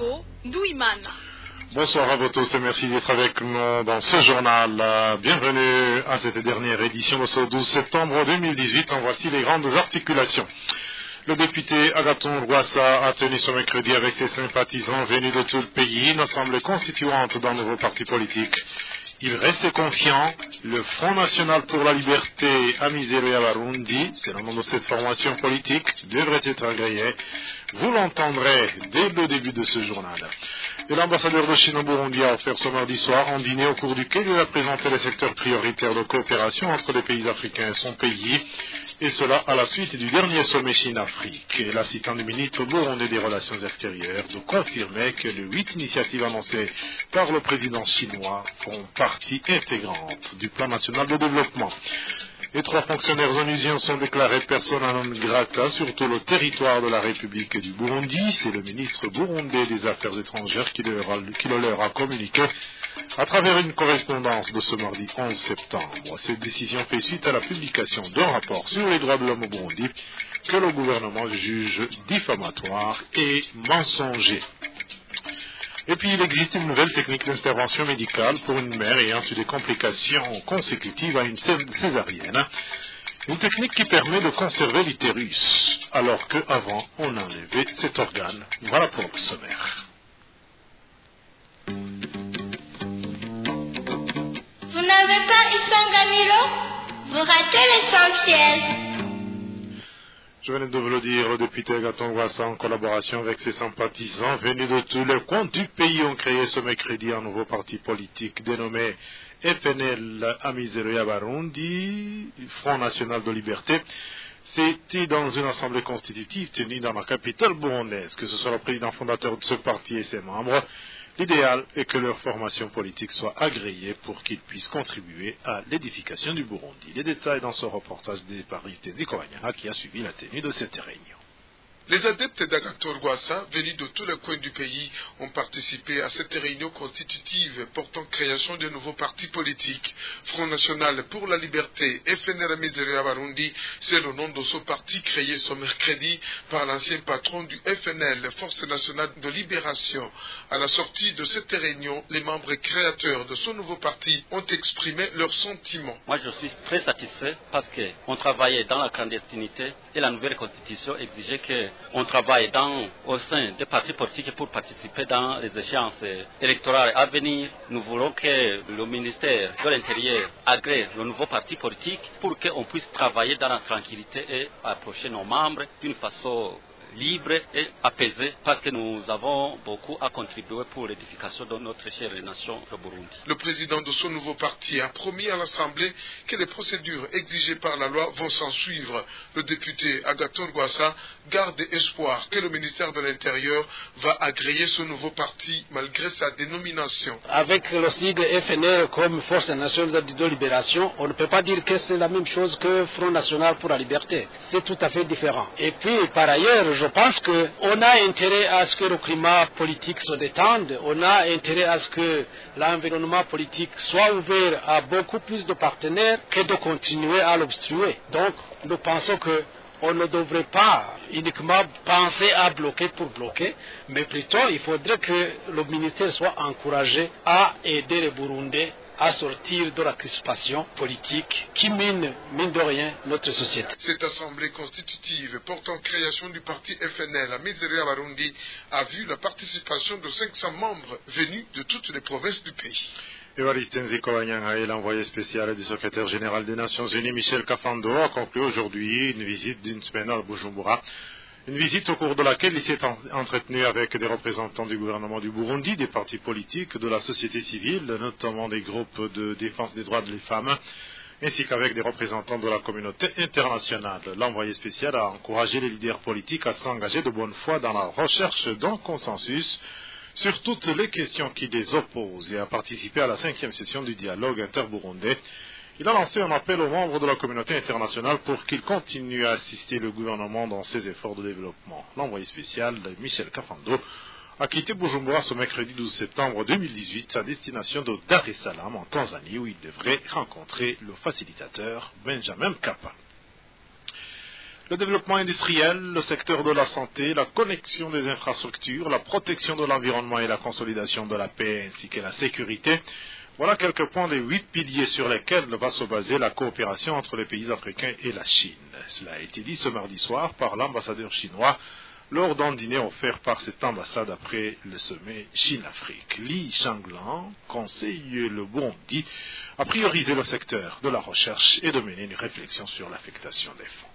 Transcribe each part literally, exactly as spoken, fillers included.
Bosco Douimana. Bonsoir à vous tous et merci d'être avec nous dans ce journal. Bienvenue à cette dernière édition de ce douze septembre deux mille dix-huit. En voici les grandes articulations. Le député Agathon Rwasa a tenu ce mercredi avec ses sympathisants venus de tout le pays une assemblée constituante d'un nouveau parti politique. Il reste confiant. Le Front National pour la Liberté Amizero Y'Abarundi, c'est le nom de cette formation politique, devrait être agréé. Vous l'entendrez dès le début de ce journal. Et l'ambassadeur de Chine au Burundi a offert ce mardi soir un dîner au cours duquel il a présenté les secteurs prioritaires de coopération entre les pays africains et son pays, et cela à la suite du dernier sommet Chine-Afrique. Et l'assistant du ministre burundais des Relations extérieures de confirmer que les huit initiatives annoncées par le président chinois font partie intégrante du plan national de développement. Les trois fonctionnaires onusiens sont déclarés persona non grata sur tout le territoire de la République du Burundi. C'est le ministre burundais des Affaires étrangères qui, leur a, qui le leur a communiqué à travers une correspondance de ce mardi onze septembre. Cette décision fait suite à la publication d'un rapport sur les droits de l'homme au Burundi que le gouvernement juge diffamatoire et mensonger. Et puis, il existe une nouvelle technique d'intervention médicale pour une mère ayant eu des complications consécutives à une césarienne. Une technique qui permet de conserver l'utérus, alors qu'avant, on enlevait cet organe. Voilà pour le sommaire. Vous n'avez pas Isanganiro? Vous ratez l'essentiel. Je venais de vous le dire, le député Agathon Rwasa, en collaboration avec ses sympathisants venus de tous les coins du pays, ont créé ce mercredi un nouveau parti politique dénommé F N L Amizero Y'Abarundi, Front National de Liberté. C'était dans une assemblée constitutive tenue dans la capitale burundaise, que ce soit le président fondateur de ce parti et ses membres. L'idéal est que leur formation politique soit agréée pour qu'ils puissent contribuer à l'édification du Burundi. Les détails dans ce reportage des Paris Zikowanya qui a suivi la tenue de cette réunion. Les adeptes d'Agathon Rwasa, venus de tous les coins du pays, ont participé à cette réunion constitutive portant création de nouveaux partis politiques. Front National pour la Liberté, F N L Amizero Y'Abarundi, c'est le nom de ce parti créé ce mercredi par l'ancien patron du F N L, Force Nationale de Libération. À la sortie de cette réunion, les membres créateurs de ce nouveau parti ont exprimé leurs sentiments. Moi, je suis très satisfait parce qu'on travaillait dans la clandestinité et la nouvelle constitution exigeait que on travaille dans, au sein des partis politiques pour participer dans les échéances électorales à venir. Nous voulons que le ministère de l'Intérieur agrée le nouveau parti politique pour qu'on puisse travailler dans la tranquillité et approcher nos membres d'une façon libre et apaisée, parce que nous avons beaucoup à contribuer pour l'édification de notre chère nation, le Burundi. Le président de ce nouveau parti a promis à l'Assemblée que les procédures exigées par la loi vont s'en suivre. Le député Agathon Rwasa garde espoir que le ministère de l'Intérieur va agréer ce nouveau parti malgré sa dénomination. Avec le sigle F N L comme Force nationale de libération, on ne peut pas dire que c'est la même chose que Front National pour la Liberté. C'est tout à fait différent. Et puis, par ailleurs, je Je pense qu'on a intérêt à ce que le climat politique se détende, on a intérêt à ce que l'environnement politique soit ouvert à beaucoup plus de partenaires que de continuer à l'obstruer. Donc, nous pensons qu'on ne devrait pas uniquement penser à bloquer pour bloquer, mais plutôt il faudrait que le ministère soit encouragé à aider les Burundais à sortir de la crispation politique qui mine, mine de rien, notre société. Cette assemblée constitutive portant création du parti F N L Amizero Y'Abarundi a vu la participation de cinq cents membres venus de toutes les provinces du pays. Évariste Nzikowanya et l'envoyé spécial du secrétaire général des Nations Unies, Michel Kafando, a conclu aujourd'hui une visite d'une semaine à Bujumbura. Une visite au cours de laquelle il s'est entretenu avec des représentants du gouvernement du Burundi, des partis politiques, de la société civile, notamment des groupes de défense des droits des femmes, ainsi qu'avec des représentants de la communauté internationale. L'envoyé spécial a encouragé les leaders politiques à s'engager de bonne foi dans la recherche d'un consensus sur toutes les questions qui les opposent et à participer à la cinquième session du dialogue interburundais. Il a lancé un appel aux membres de la communauté internationale pour qu'ils continuent à assister le gouvernement dans ses efforts de développement. L'envoyé spécial, Michel Kafando, a quitté Bujumbura ce mercredi douze septembre deux mille dix-huit à destination de Dar es Salaam en Tanzanie où il devrait rencontrer le facilitateur Benjamin Mkapa. Le développement industriel, le secteur de la santé, la connexion des infrastructures, la protection de l'environnement et la consolidation de la paix ainsi que la sécurité. Voilà quelques points des huit piliers sur lesquels va se baser la coopération entre les pays africains et la Chine. Cela a été dit ce mardi soir par l'ambassadeur chinois lors d'un dîner offert par cette ambassade après le sommet Chine-Afrique. Li Shanglan conseille le Burundi à prioriser le secteur de la recherche et de mener une réflexion sur l'affectation des fonds.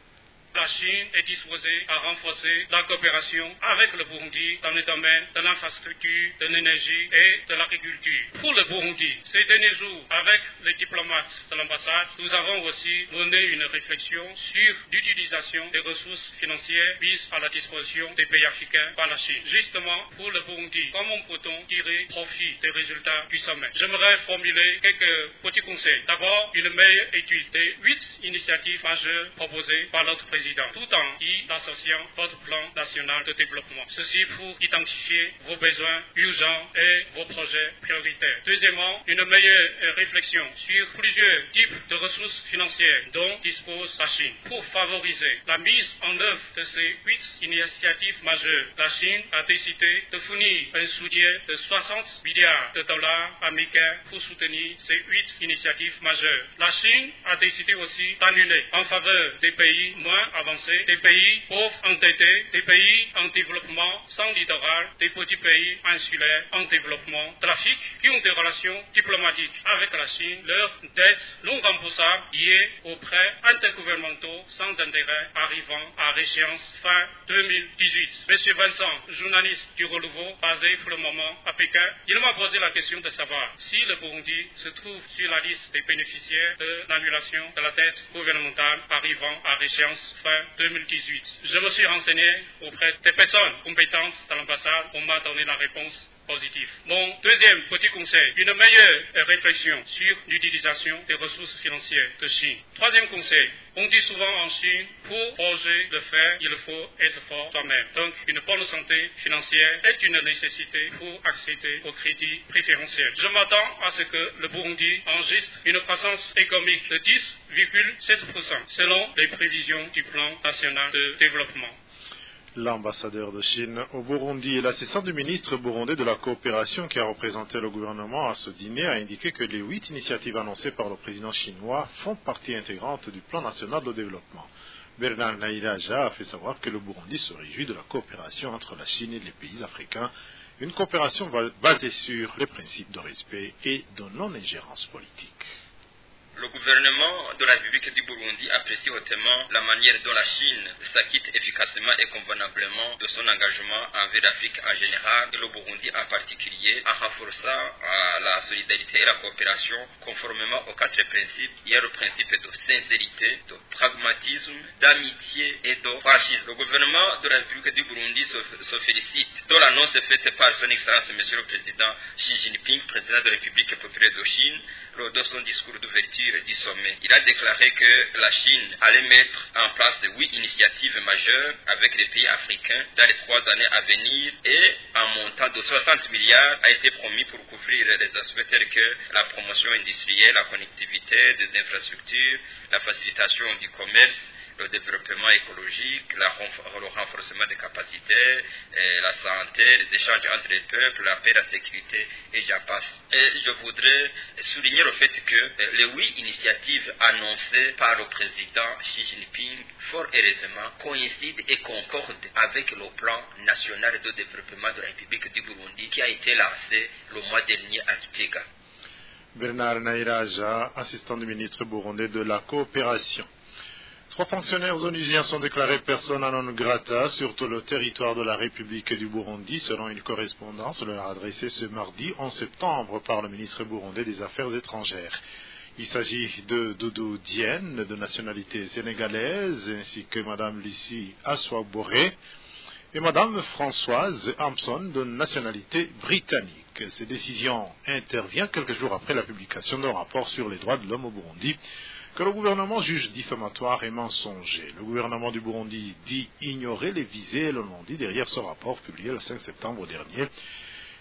La Chine est disposée à renforcer la coopération avec le Burundi dans le domaine de l'infrastructure, de l'énergie et de l'agriculture. Pour le Burundi, ces derniers jours, avec les diplomates de l'ambassade, nous avons aussi mené une réflexion sur l'utilisation des ressources financières mises à la disposition des pays africains par la Chine. Justement, pour le Burundi, comment peut-on tirer profit des résultats du sommet? J'aimerais formuler quelques petits conseils. D'abord, une meilleure étude des huit initiatives majeures proposées par notre président, tout en y associant votre plan national de développement. Ceci pour identifier vos besoins urgents et vos projets prioritaires. Deuxièmement, une meilleure réflexion sur plusieurs types de ressources financières dont dispose la Chine. Pour favoriser la mise en œuvre de ces huit initiatives majeures, la Chine a décidé de fournir un soutien de soixante milliards de dollars américains pour soutenir ces huit initiatives majeures. La Chine a décidé aussi d'annuler en faveur des pays moins avancés, des pays pauvres endettés, des pays en développement sans littoral, des petits pays insulaires en développement de l'Afrique qui ont des relations diplomatiques avec la Chine, leurs dettes non remboursables liées aux prêts intergouvernementaux sans intérêt arrivant à échéance fin deux mille dix-huit. Monsieur Vincent, journaliste du Renouveau, basé pour le moment à Pékin, il m'a posé la question de savoir si le Burundi se trouve sur la liste des bénéficiaires de l'annulation de la dette gouvernementale arrivant à échéance fin deux mille dix-huit. Je me suis renseigné auprès des personnes compétentes de l'ambassade. On m'a donné la réponse positive. Mon deuxième petit conseil, une meilleure réflexion sur l'utilisation des ressources financières de Chine. Troisième conseil, on dit souvent en Chine, pour oser le faire, il faut être fort soi-même. Donc, une bonne santé financière est une nécessité pour accéder au crédit préférentiel. Je m'attends à ce que le Burundi enregistre une croissance économique de dix virgule sept pour cent selon les prévisions du plan national de développement. L'ambassadeur de Chine au Burundi et l'assistant du ministre burundais de la coopération qui a représenté le gouvernement à ce dîner a indiqué que les huit initiatives annoncées par le président chinois font partie intégrante du plan national de développement. Bernard Nairaja a fait savoir que le Burundi se réjouit de la coopération entre la Chine et les pays africains, une coopération basée sur les principes de respect et de non-ingérence politique. Le gouvernement de la République du Burundi apprécie hautement la manière dont la Chine s'acquitte efficacement et convenablement de son engagement envers l'Afrique en général et le Burundi en particulier, en renforçant euh, la solidarité et la coopération conformément aux quatre principes. Il y a le principe de sincérité, de pragmatisme, d'amitié et de franchise. Le gouvernement de la République du Burundi se, se félicite de l'annonce faite par son Excellence Monsieur le Président Xi Jinping, président de la République populaire de Chine, lors de son discours d'ouverture du sommet. Il a déclaré que la Chine allait mettre en place huit initiatives majeures avec les pays africains dans les trois années à venir et un montant de soixante milliards a été promis pour couvrir les aspects tels que la promotion industrielle, la connectivité des infrastructures, la facilitation du commerce, le développement écologique, la, le renforcement des capacités, la santé, les échanges entre les peuples, la paix, la sécurité, et j'en passe. Et je voudrais souligner le fait que les huit initiatives annoncées par le président Xi Jinping, fort heureusement, coïncident et concordent avec le plan national de développement de la République du Burundi qui a été lancé le mois dernier à Kitega. Bernard Nairaja, assistant du ministre burundais de la coopération. Trois fonctionnaires onusiens sont déclarés persona non grata sur tout le territoire de la République du Burundi, selon une correspondance leur adressée ce mardi onze septembre par le ministre burundais des Affaires étrangères. Il s'agit de Doudou Diène, de nationalité sénégalaise, ainsi que Mme Lucie Aswaboré et Mme Françoise Hampson, de nationalité britannique. Cette décision intervient quelques jours après la publication d'un rapport sur les droits de l'homme au Burundi, que le gouvernement juge diffamatoire et mensonger. Le gouvernement du Burundi dit ignorer les visées et le non-dit derrière ce rapport publié le cinq septembre dernier.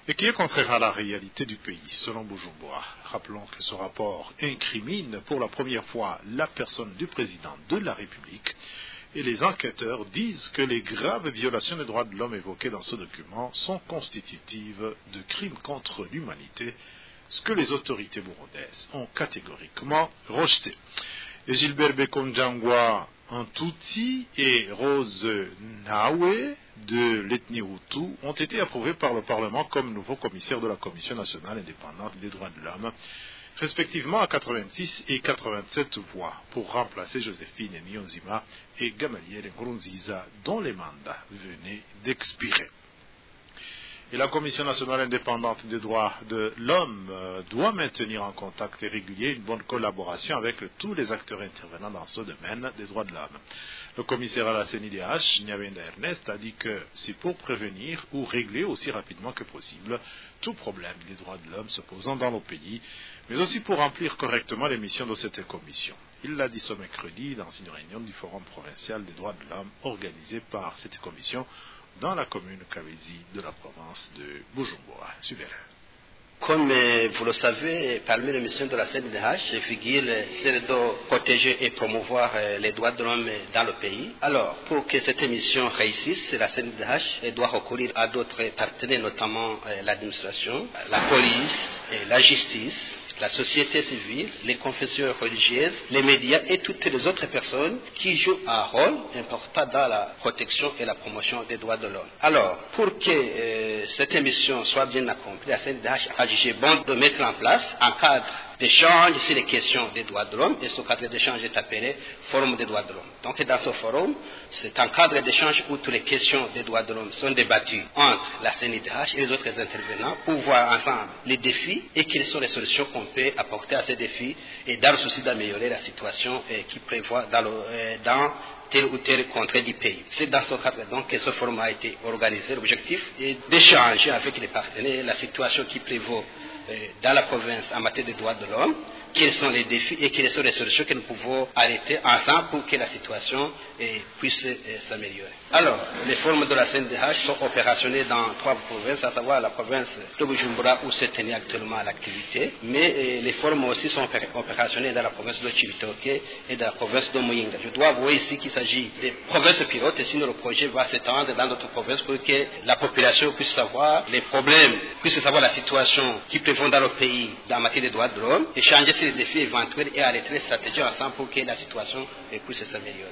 et qui est contraire à la réalité du pays, selon Bujumbura. Rappelons que ce rapport incrimine pour la première fois la personne du président de la République, et les enquêteurs disent que les graves violations des droits de l'homme évoquées dans ce document sont constitutives de crimes contre l'humanité, ce que les autorités burundaises ont catégoriquement rejeté. Et Gilbert Bekonjangwa Antouti et Rose Nawe de l'ethnie Hutu ont été approuvés par le Parlement comme nouveaux commissaires de la Commission nationale indépendante des droits de l'homme, respectivement à quatre-vingt-six et quatre-vingt-sept voix, pour remplacer Joséphine Niyonzima et Gamaliel Nkurunziza, dont les mandats venaient d'expirer. Et la Commission nationale indépendante des droits de l'homme euh, doit maintenir en contact régulier une bonne collaboration avec tous les acteurs intervenant dans ce domaine des droits de l'homme. Le commissaire à la C N I D H, Nyabenda Ernest, a dit que c'est pour prévenir ou régler aussi rapidement que possible tout problème des droits de l'homme se posant dans nos pays, mais aussi pour remplir correctement les missions de cette commission. Il l'a dit ce mercredi dans une réunion du Forum provincial des droits de l'homme organisée par cette commission dans la commune Kabezi de la province de Bujumbura. Super. Comme euh, vous le savez, parmi les missions de la C N I D H figure celle de protéger et promouvoir euh, les droits de l'homme dans le pays. Alors, pour que cette mission réussisse, la C N I D H doit recourir à d'autres partenaires, notamment euh, l'administration, la police, et la justice, la société civile, les confessions religieuses, les médias et toutes les autres personnes qui jouent un rôle important dans la protection et la promotion des droits de l'homme. Alors, pour que euh, cette mission soit bien accomplie, la C N I D H a jugé bon de mettre en place un cadre d'échange sur les questions des droits de l'homme, et ce cadre d'échange est appelé Forum des droits de l'homme. Donc dans ce forum, c'est un cadre d'échange où toutes les questions des droits de l'homme sont débattues entre la C N I D H et les autres intervenants pour voir ensemble les défis et quelles sont les solutions qu'on peut apporter à ces défis, et dans le souci d'améliorer la situation eh, qui prévoit dans, le, eh, dans tel ou tel contrée du pays. C'est dans ce cadre donc que ce forum a été organisé. L'objectif est d'échanger avec les partenaires la situation qui prévaut eh, dans la province en matière de droits de l'homme, quels sont les défis et quelles sont les solutions que nous pouvons arrêter ensemble pour que la situation eh, puisse eh, s'améliorer. Alors, les forums de la C N D H sont opérationnels dans trois provinces, à savoir la province de Bujumbura où se tenait actuellement l'activité, mais eh, les forums aussi sont opérationnels dans la province de Chibitoke et dans la province de Muyinga. Je dois avouer ici qu'il s'agit des provinces pilotes, et sinon le projet va s'étendre dans d'autres provinces pour que la population puisse savoir les problèmes, puisse savoir la situation qui prévaut dans le pays dans la matière des droits de l'homme, échanger sur les défis éventuels et arrêter les stratégies ensemble pour que la situation eh, puisse s'améliorer.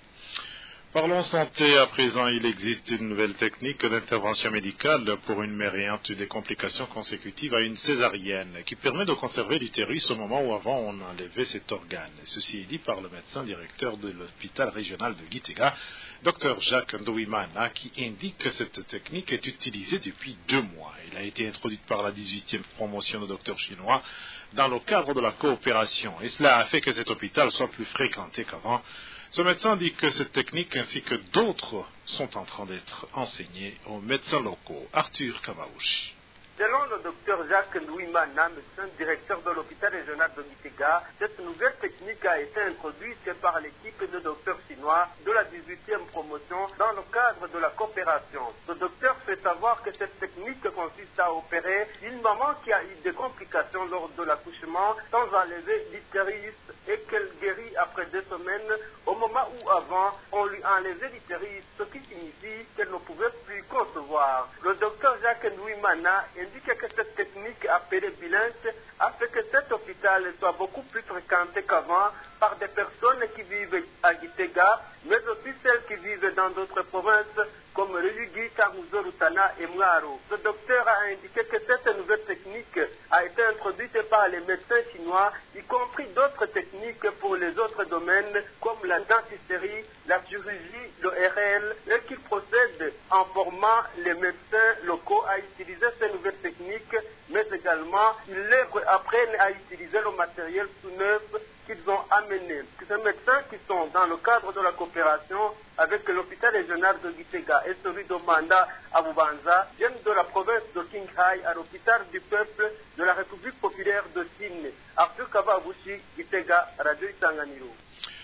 Parlons santé à présent. Il existe une nouvelle technique d'intervention médicale pour une mère ayant eu des complications consécutives à une césarienne qui permet de conserver l'utérus au moment où avant on enlevait cet organe. Ceci est dit par le médecin directeur de l'hôpital régional de Gitega, Dr Jacques Ndouimana, qui indique que cette technique est utilisée depuis deux mois. Elle a été introduite par la dix-huitième promotion de docteurs chinois dans le cadre de la coopération. Et cela a fait que cet hôpital soit plus fréquenté qu'avant. Ce médecin dit que cette technique ainsi que d'autres sont en train d'être enseignées aux médecins locaux. Arthur Kamaouchi. Selon le docteur Jacques Ndouimana, médecin directeur de l'hôpital régional de Gitega, cette nouvelle technique a été introduite par l'équipe de docteurs chinois de la dix-huitième promotion dans le cadre de la coopération. Le docteur fait savoir que cette technique consiste à opérer une maman qui a eu des complications lors de l'accouchement sans enlever l'utérus et qu'elle guérit après deux semaines au moment où avant on lui enlevait l'utérus, ce qui signifie qu'elle ne pouvait plus concevoir. Le docteur Jacques Ndouimana indique que cette technique appelée Bilance a fait que cet hôpital soit beaucoup plus fréquenté qu'avant par des personnes qui vivent à Gitega, mais aussi celles qui vivent dans d'autres provinces comme Ruyigi, Karuzo, Rutana et Mwaro. Le docteur a indiqué que cette nouvelle technique a été introduite par les médecins chinois, y compris d'autres techniques pour les autres domaines comme la dentisterie, la chirurgie, le R L, et qu'il procède en formant les médecins locaux à utiliser ces nouvelles techniques, mais également ils leur apprennent à utiliser le matériel tout neuf qu'ils ont amené. Ces médecins qui sont dans le cadre de la coopération avec l'hôpital régional de Gitega et celui de Manda à Bubanza viennent de la province de Qinghai à l'hôpital du peuple de la République populaire de Chine. Arthur Kavabushi, Gitega, Radio Isanganiro.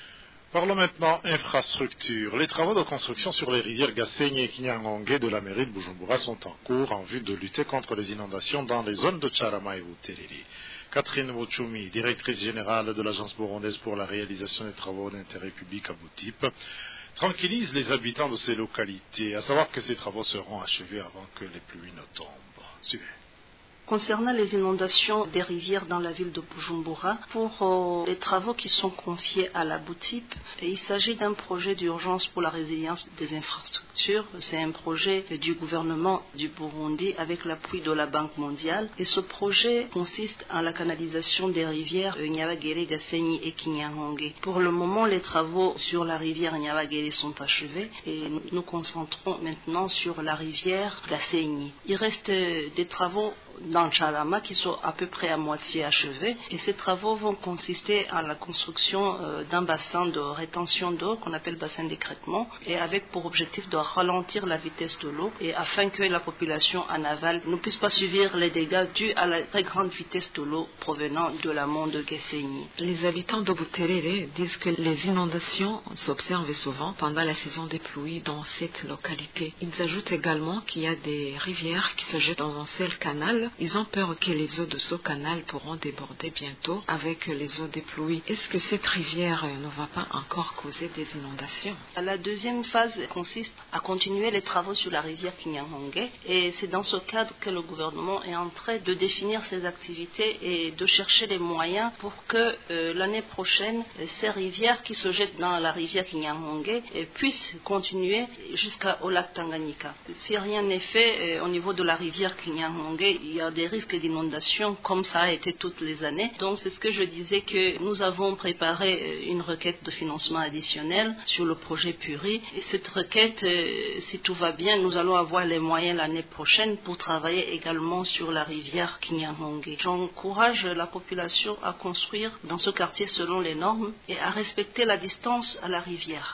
Parlons maintenant infrastructure. Les travaux de construction sur les rivières Gasenyi et Kinyangonge de la mairie de Bujumbura sont en cours en vue de lutter contre les inondations dans les zones de Tcharama et Buterere. Catherine Wochoumi, directrice générale de l'Agence burundaise pour la réalisation des travaux d'intérêt public à Boutip, tranquillise les habitants de ces localités, à savoir que ces travaux seront achevés avant que les pluies ne tombent. Suivez. Concernant les inondations des rivières dans la ville de Bujumbura, pour euh, les travaux qui sont confiés à la Boutip, il s'agit d'un projet d'urgence pour la résilience des infrastructures. C'est un projet du gouvernement du Burundi avec l'appui de la Banque mondiale. Et ce projet consiste en la canalisation des rivières Nyabagere, Gasenyi et Kinyangonge. Pour le moment, les travaux sur la rivière Nyabagere sont achevés et nous nous concentrons maintenant sur la rivière Gasenyi. Il reste des travaux dans Tcharama qui sont à peu près à moitié achevés et ces travaux vont consister en la construction euh, d'un bassin de rétention d'eau qu'on appelle bassin d'écrêtement et avec pour objectif de ralentir la vitesse de l'eau et afin que la population en aval ne puisse pas subir les dégâts dus à la très grande vitesse de l'eau provenant de l'amont de Gasenyi. Les habitants de Buterere disent que les inondations s'observent souvent pendant la saison des pluies dans cette localité. Ils ajoutent également qu'il y a des rivières qui se jettent dans un seul canal. Ils ont peur que les eaux de ce canal pourront déborder bientôt avec les eaux des pluies. Est-ce que cette rivière ne va pas encore causer des inondations? La deuxième phase consiste à continuer les travaux sur la rivière Kinyangonge et c'est dans ce cadre que le gouvernement est en train de définir ses activités et de chercher les moyens pour que euh, l'année prochaine, ces rivières qui se jettent dans la rivière Kinyangonge euh, puissent continuer jusqu'au lac Tanganyika. Si rien n'est fait euh, au niveau de la rivière Kinyangonge, il y a des risques d'inondation comme ça a été toutes les années. Donc c'est ce que je disais que nous avons préparé une requête de financement additionnel sur le projet Puri. Et cette requête, euh, si tout va bien, nous allons avoir les moyens l'année prochaine pour travailler également sur la rivière Kinyangonge. J'encourage la population à construire dans ce quartier selon les normes et à respecter la distance à la rivière.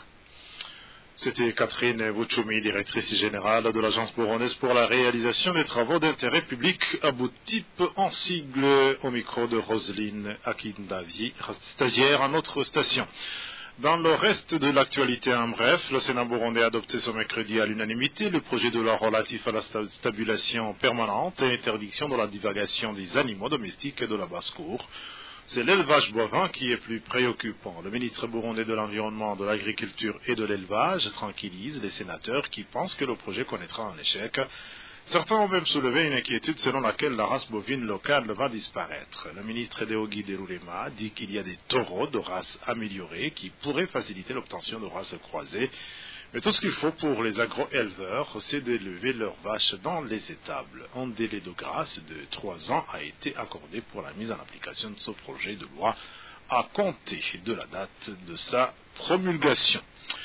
C'était Catherine Wochoumi, directrice générale de l'Agence burundaise pour la réalisation des travaux d'intérêt public à Boutip, en sigle au micro de Roselyne Akindavi, stagiaire à notre station. Dans le reste de l'actualité en bref, le Sénat burundais a adopté ce mercredi à l'unanimité le projet de loi relatif à la stabilisation permanente et interdiction de la divagation des animaux domestiques et de la basse-cour. C'est l'élevage bovin qui est plus préoccupant. Le ministre burundais de l'Environnement, de l'Agriculture et de l'Élevage tranquillise les sénateurs qui pensent que le projet connaîtra un échec. Certains ont même soulevé une inquiétude selon laquelle la race bovine locale va disparaître. Le ministre Deogi Derulema dit qu'il y a des taureaux de race améliorée qui pourraient faciliter l'obtention de races croisées. Mais tout ce qu'il faut pour les agro-éleveurs, c'est d'élever leurs vaches dans les étables. Un délai de grâce de trois ans a été accordé pour la mise en application de ce projet de loi à compter de la date de sa promulgation.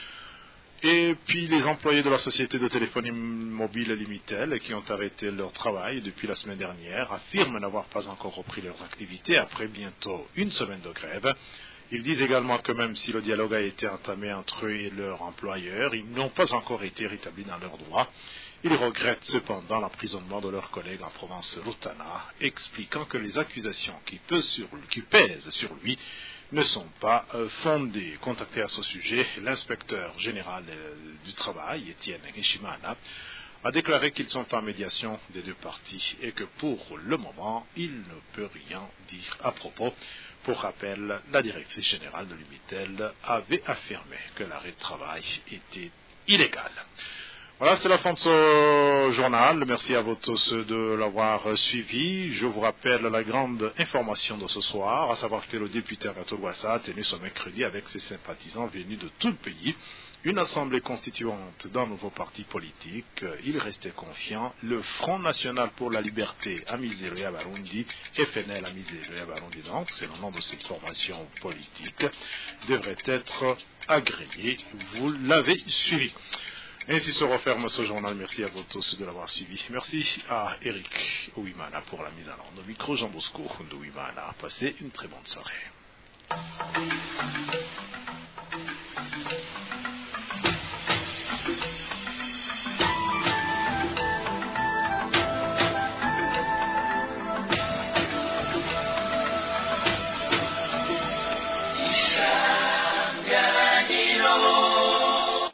Et puis les employés de la société de téléphonie mobile Limitel qui ont arrêté leur travail depuis la semaine dernière affirment n'avoir pas encore repris leurs activités après bientôt une semaine de grève. Ils disent également que même si le dialogue a été entamé entre eux et leur employeur, ils n'ont pas encore été rétablis dans leurs droits. Ils regrettent cependant l'emprisonnement de leurs collègues en province Rutana, expliquant que les accusations qui pèsent sur, qui pèsent sur lui ne sont pas euh, fondées. Contacté à ce sujet, l'inspecteur général euh, du travail, Étienne Nishimana, a déclaré qu'ils sont en médiation des deux parties et que pour le moment, il ne peut rien dire à propos. Pour rappel, la directrice générale de Limitel avait affirmé que l'arrêt de travail était illégal. Voilà, c'est la fin de ce journal. Merci à vous tous de l'avoir suivi. Je vous rappelle la grande information de ce soir, à savoir que le député Agathon Rwasa a tenu ce mercredi avec ses sympathisants venus de tout le pays une assemblée constituante d'un nouveau parti politique. Il restait confiant. Le Front National pour la Liberté Amizero ya Barundi, F N L Amizero ya Barundi, donc c'est le nom de cette formation politique, devrait être agréé. Vous l'avez suivi. Ainsi se referme ce journal. Merci à vous tous de l'avoir suivi. Merci à Eric Ouimana pour la mise en ordre. Au micro Jean Bosco de Ouimana. Passez une très bonne soirée.